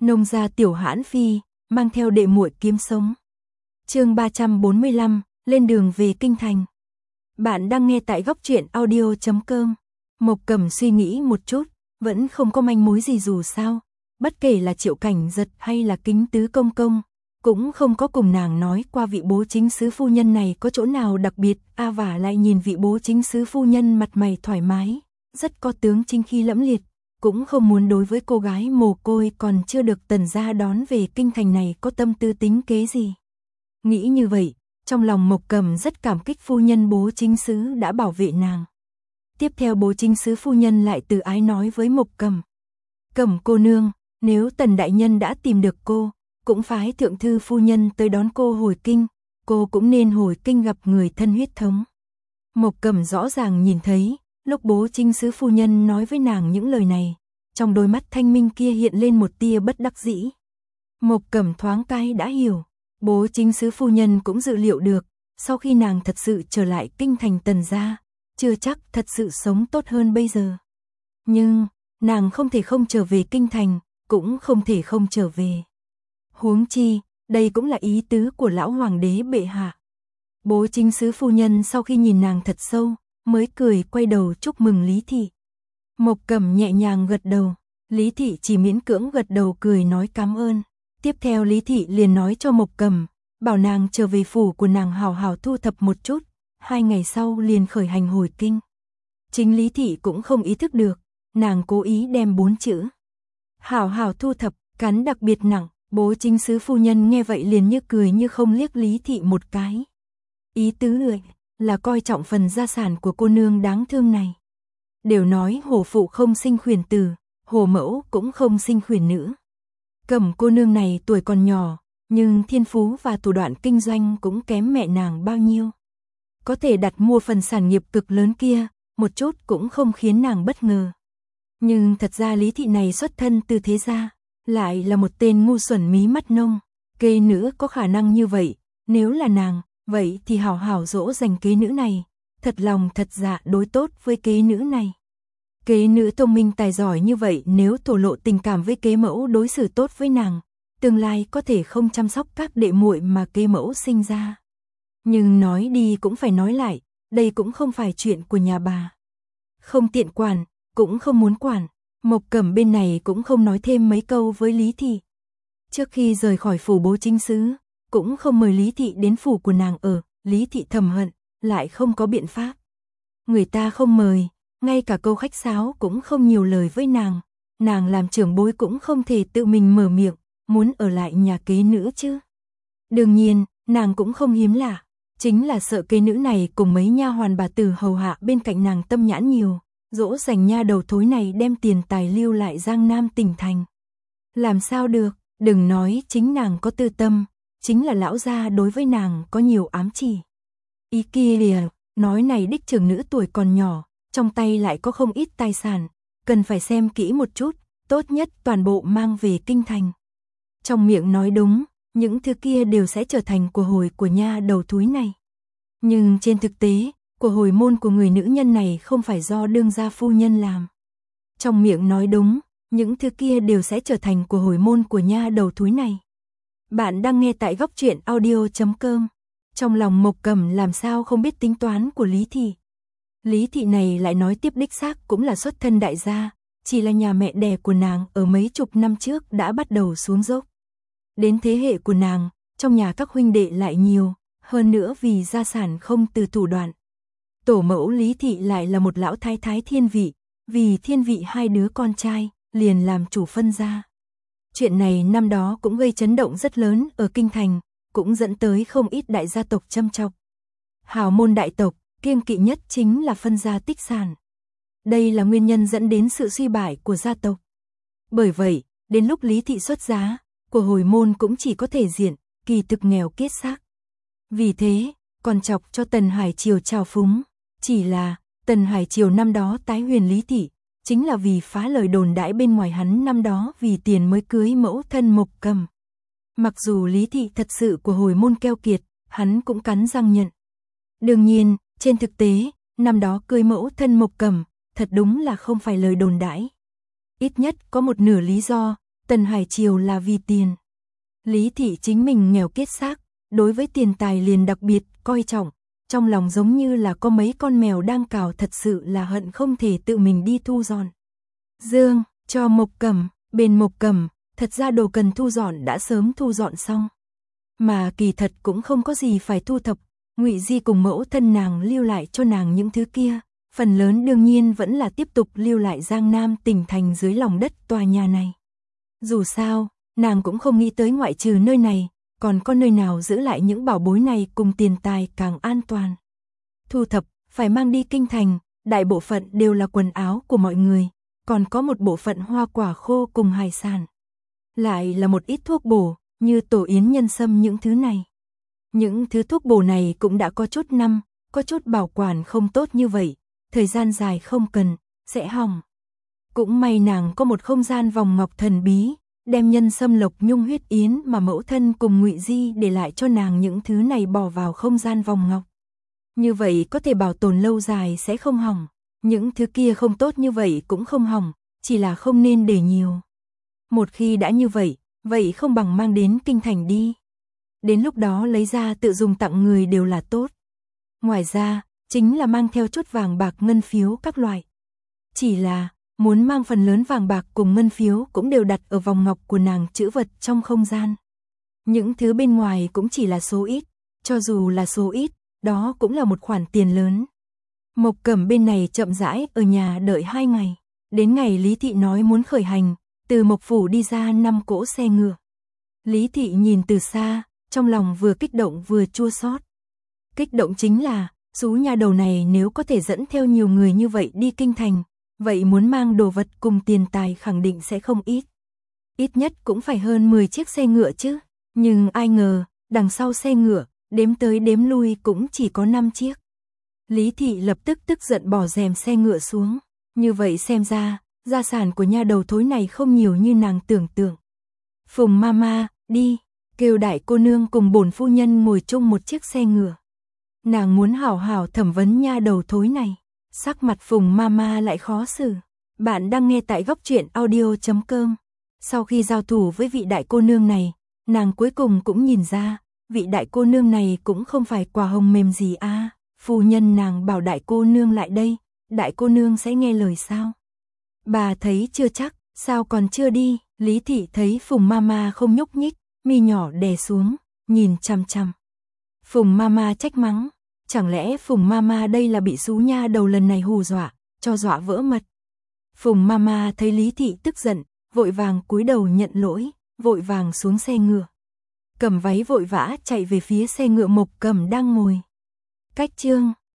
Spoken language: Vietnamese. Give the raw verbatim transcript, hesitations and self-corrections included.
Nông gia tiểu hãn phi, mang theo đệ muội kiếm sống. Chương ba trăm bốn mươi lăm, lên đường về kinh thành. Bạn đang nghe tại góc truyện audio chấm com. Mộc Cẩm suy nghĩ một chút, vẫn không có manh mối gì dù sao, bất kể là Triệu Cảnh Giật hay là Kính Tứ công công, cũng không có cùng nàng nói qua vị bố chính sứ phu nhân này có chỗ nào đặc biệt, a vả lại nhìn vị bố chính sứ phu nhân mặt mày thoải mái, rất có tướng chính khí lẫm liệt, cũng không muốn đối với cô gái mồ côi còn chưa được Tần gia đón về kinh thành này có tâm tư tính kế gì. Nghĩ như vậy, trong lòng Mộc Cẩm rất cảm kích phu nhân bố chính sứ đã bảo vệ nàng. Tiếp theo bố chính sứ phu nhân lại từ ái nói với Mộc Cẩm: "Cẩm cô nương, nếu Tần đại nhân đã tìm được cô, cũng phái thượng thư phu nhân tới đón cô hồi kinh, cô cũng nên hồi kinh gặp người thân huyết thống." Mộc Cẩm rõ ràng nhìn thấy, lúc bố chính sứ phu nhân nói với nàng những lời này, trong đôi mắt thanh minh kia hiện lên một tia bất đắc dĩ. Mộc Cẩm thoáng cái đã hiểu, bố chính sứ phu nhân cũng dự liệu được, sau khi nàng thật sự trở lại kinh thành Tần gia, chưa chắc thật sự sống tốt hơn bây giờ. Nhưng, nàng không thể không trở về kinh thành, cũng không thể không trở về. Huống chi, đây cũng là ý tứ của lão hoàng đế bệ hạ. Bố chính sứ phu nhân sau khi nhìn nàng thật sâu, mới cười quay đầu chúc mừng Lý Thị. Mộc Cẩm nhẹ nhàng gật đầu, Lý Thị chỉ miễn cưỡng gật đầu cười nói cảm ơn. Tiếp theo Lý Thị liền nói cho Mộc Cẩm, bảo nàng trở về phủ của nàng hào hào thu thập một chút, hai ngày sau liền khởi hành hồi kinh. Chính Lý Thị cũng không ý thức được, nàng cố ý đem bốn chữ hào hào thu thập cắn đặc biệt nặng. Bố chính sứ phu nhân nghe vậy liền như cười như không liếc Lý Thị một cái. Ý tứ lười là coi trọng phần gia sản của cô nương đáng thương này. Đều nói hổ phụ không sinh khuyển tử, hổ mẫu cũng không sinh khuyển nữ. Cẩm cô nương này tuổi còn nhỏ, nhưng thiên phú và thủ đoạn kinh doanh cũng kém mẹ nàng bao nhiêu. Có thể đặt mua phần sản nghiệp cực lớn kia, một chút cũng không khiến nàng bất ngờ. Nhưng thật ra Lý Thị này xuất thân từ thế gia, lại là một tên ngu xuẩn mí mắt nông. Kế nữ có khả năng như vậy, nếu là nàng, vậy thì hảo hảo dỗ dành kế nữ này, thật lòng thật dạ đối tốt với kế nữ này. Kế nữ thông minh tài giỏi như vậy, nếu thổ lộ tình cảm với kế mẫu đối xử tốt với nàng, tương lai có thể không chăm sóc các đệ muội mà kế mẫu sinh ra. Nhưng nói đi cũng phải nói lại, đây cũng không phải chuyện của nhà bà. Không tiện quản, cũng không muốn quản. Mộc Cẩm bên này cũng không nói thêm mấy câu với Lý Thị. Trước khi rời khỏi phủ bố chính sứ, cũng không mời Lý Thị đến phủ của nàng ở, Lý Thị thầm hận, lại không có biện pháp. Người ta không mời, ngay cả câu khách sáo cũng không nhiều lời với nàng, nàng làm trưởng bối cũng không thể tự mình mở miệng, muốn ở lại nhà kế nữ chứ. Đương nhiên, nàng cũng không hiếm lạ, chính là sợ kế nữ này cùng mấy nha hoàn bà tử hầu hạ bên cạnh nàng tâm nhãn nhiều, dỗ dành nha đầu thối này đem tiền tài lưu lại Giang Nam tỉnh thành. Làm sao được, đừng nói chính nàng có tư tâm, chính là lão gia đối với nàng có nhiều ám chỉ. Ý kia lìa, nói này đích trưởng nữ tuổi còn nhỏ, trong tay lại có không ít tài sản, cần phải xem kỹ một chút, tốt nhất toàn bộ mang về kinh thành. Trong miệng nói đúng, những thứ kia đều sẽ trở thành của hồi của nha đầu thúi này. Nhưng trên thực tế, của hồi môn của người nữ nhân này không phải do đương gia phu nhân làm. Trong miệng nói đúng, những thứ kia đều sẽ trở thành của hồi môn của nha đầu thúi này. Bạn đang nghe tại góc truyện audio chấm com. Trong lòng Mộc Cẩm làm sao không biết tính toán của Lý Thị. Lý Thị này lại nói tiếp đích xác cũng là xuất thân đại gia, chỉ là nhà mẹ đẻ của nàng ở mấy chục năm trước đã bắt đầu xuống dốc. Đến thế hệ của nàng, trong nhà các huynh đệ lại nhiều, hơn nữa vì gia sản không từ thủ đoạn. Tổ mẫu Lý Thị lại là một lão thái thái thiên vị, vì thiên vị hai đứa con trai, liền làm chủ phân gia. Chuyện này năm đó cũng gây chấn động rất lớn ở kinh thành, cũng dẫn tới không ít đại gia tộc châm chọc. Hào môn đại tộc, kiêng kỵ nhất chính là phân gia tích sản. Đây là nguyên nhân dẫn đến sự suy bại của gia tộc. Bởi vậy, đến lúc Lý Thị xuất giá, của hồi môn cũng chỉ có thể diện, kỳ thực nghèo kiết xác. Vì thế, còn chọc cho Tần Hải Triều trào phúng. Chỉ là, Tần Hải Triều năm đó tái huyền Lý Thị, chính là vì phá lời đồn đãi bên ngoài hắn năm đó vì tiền mới cưới mẫu thân Mộc Cẩm. Mặc dù Lý Thị thật sự của hồi môn keo kiệt, hắn cũng cắn răng nhận. Đương nhiên, trên thực tế, năm đó cưới mẫu thân Mộc Cẩm, thật đúng là không phải lời đồn đãi. Ít nhất có một nửa lý do, Tần Hải Triều là vì tiền. Lý Thị chính mình nghèo kiết xác, đối với tiền tài liền đặc biệt coi trọng, trong lòng giống như là có mấy con mèo đang cào, thật sự là hận không thể tự mình đi thu dọn. Dương, cho Mộc Cẩm, bên Mộc Cẩm, thật ra đồ cần thu dọn đã sớm thu dọn xong. Mà kỳ thật cũng không có gì phải thu thập, Ngụy Di cùng mẫu thân nàng lưu lại cho nàng những thứ kia, phần lớn đương nhiên vẫn là tiếp tục lưu lại Giang Nam tỉnh thành dưới lòng đất tòa nhà này. Dù sao, nàng cũng không nghĩ tới ngoại trừ nơi này, còn có nơi nào giữ lại những bảo bối này cùng tiền tài càng an toàn. Thu thập, phải mang đi kinh thành, đại bộ phận đều là quần áo của mọi người, còn có một bộ phận hoa quả khô cùng hải sản. Lại là một ít thuốc bổ, như tổ yến nhân sâm những thứ này. Những thứ thuốc bổ này cũng đã có chút năm, có chút bảo quản không tốt như vậy, thời gian dài không cần, sẽ hỏng. Cũng may nàng có một không gian vòng ngọc thần bí, đem nhân sâm lộc nhung huyết yến mà mẫu thân cùng Ngụy Di để lại cho nàng những thứ này bỏ vào không gian vòng ngọc. Như vậy có thể bảo tồn lâu dài sẽ không hỏng, những thứ kia không tốt như vậy cũng không hỏng, chỉ là không nên để nhiều. Một khi đã như vậy, vậy không bằng mang đến kinh thành đi. Đến lúc đó lấy ra tự dùng tặng người đều là tốt. Ngoài ra, chính là mang theo chút vàng bạc ngân phiếu các loại. Chỉ là, muốn mang phần lớn vàng bạc cùng ngân phiếu cũng đều đặt ở vòng ngọc của nàng trữ vật trong không gian. Những thứ bên ngoài cũng chỉ là số ít, cho dù là số ít, đó cũng là một khoản tiền lớn. Mộc Cẩm bên này chậm rãi ở nhà đợi hai ngày. Đến ngày Lý Thị nói muốn khởi hành, từ Mộc Phủ đi ra năm cỗ xe ngựa. Lý Thị nhìn từ xa, trong lòng vừa kích động vừa chua xót. Kích động chính là, sú nhà đầu này nếu có thể dẫn theo nhiều người như vậy đi kinh thành, vậy muốn mang đồ vật cùng tiền tài khẳng định sẽ không ít. Ít nhất cũng phải hơn mười chiếc xe ngựa chứ. Nhưng ai ngờ, đằng sau xe ngựa, đếm tới đếm lui cũng chỉ có năm chiếc. Lý Thị lập tức tức giận bỏ rèm xe ngựa xuống. Như vậy xem ra, gia sản của nha đầu thối này không nhiều như nàng tưởng tượng. Phùng Mama, đi, kêu đại cô nương cùng bổn phu nhân ngồi chung một chiếc xe ngựa. Nàng muốn hảo hảo thẩm vấn nha đầu thối này. Sắc mặt Phùng Mama lại khó xử. Bạn đang nghe tại góc truyện audio chấm com. Sau khi giao thủ với vị đại cô nương này, nàng cuối cùng cũng nhìn ra, vị đại cô nương này cũng không phải quả hồng mềm gì a. À. Phu nhân nàng bảo đại cô nương lại đây, đại cô nương sẽ nghe lời sao? Bà thấy chưa chắc, sao còn chưa đi? Lý Thị thấy Phùng Mama không nhúc nhích, mi nhỏ đè xuống, nhìn chằm chằm. Phùng Mama trách mắng, chẳng lẽ Phùng Mama đây là bị sú nha đầu lần này hù dọa, cho dọa vỡ mật. Phùng Mama thấy Lý Thị tức giận, vội vàng cúi đầu nhận lỗi, vội vàng xuống xe ngựa. Cầm váy vội vã chạy về phía xe ngựa Mộc Cẩm đang ngồi. Cách chương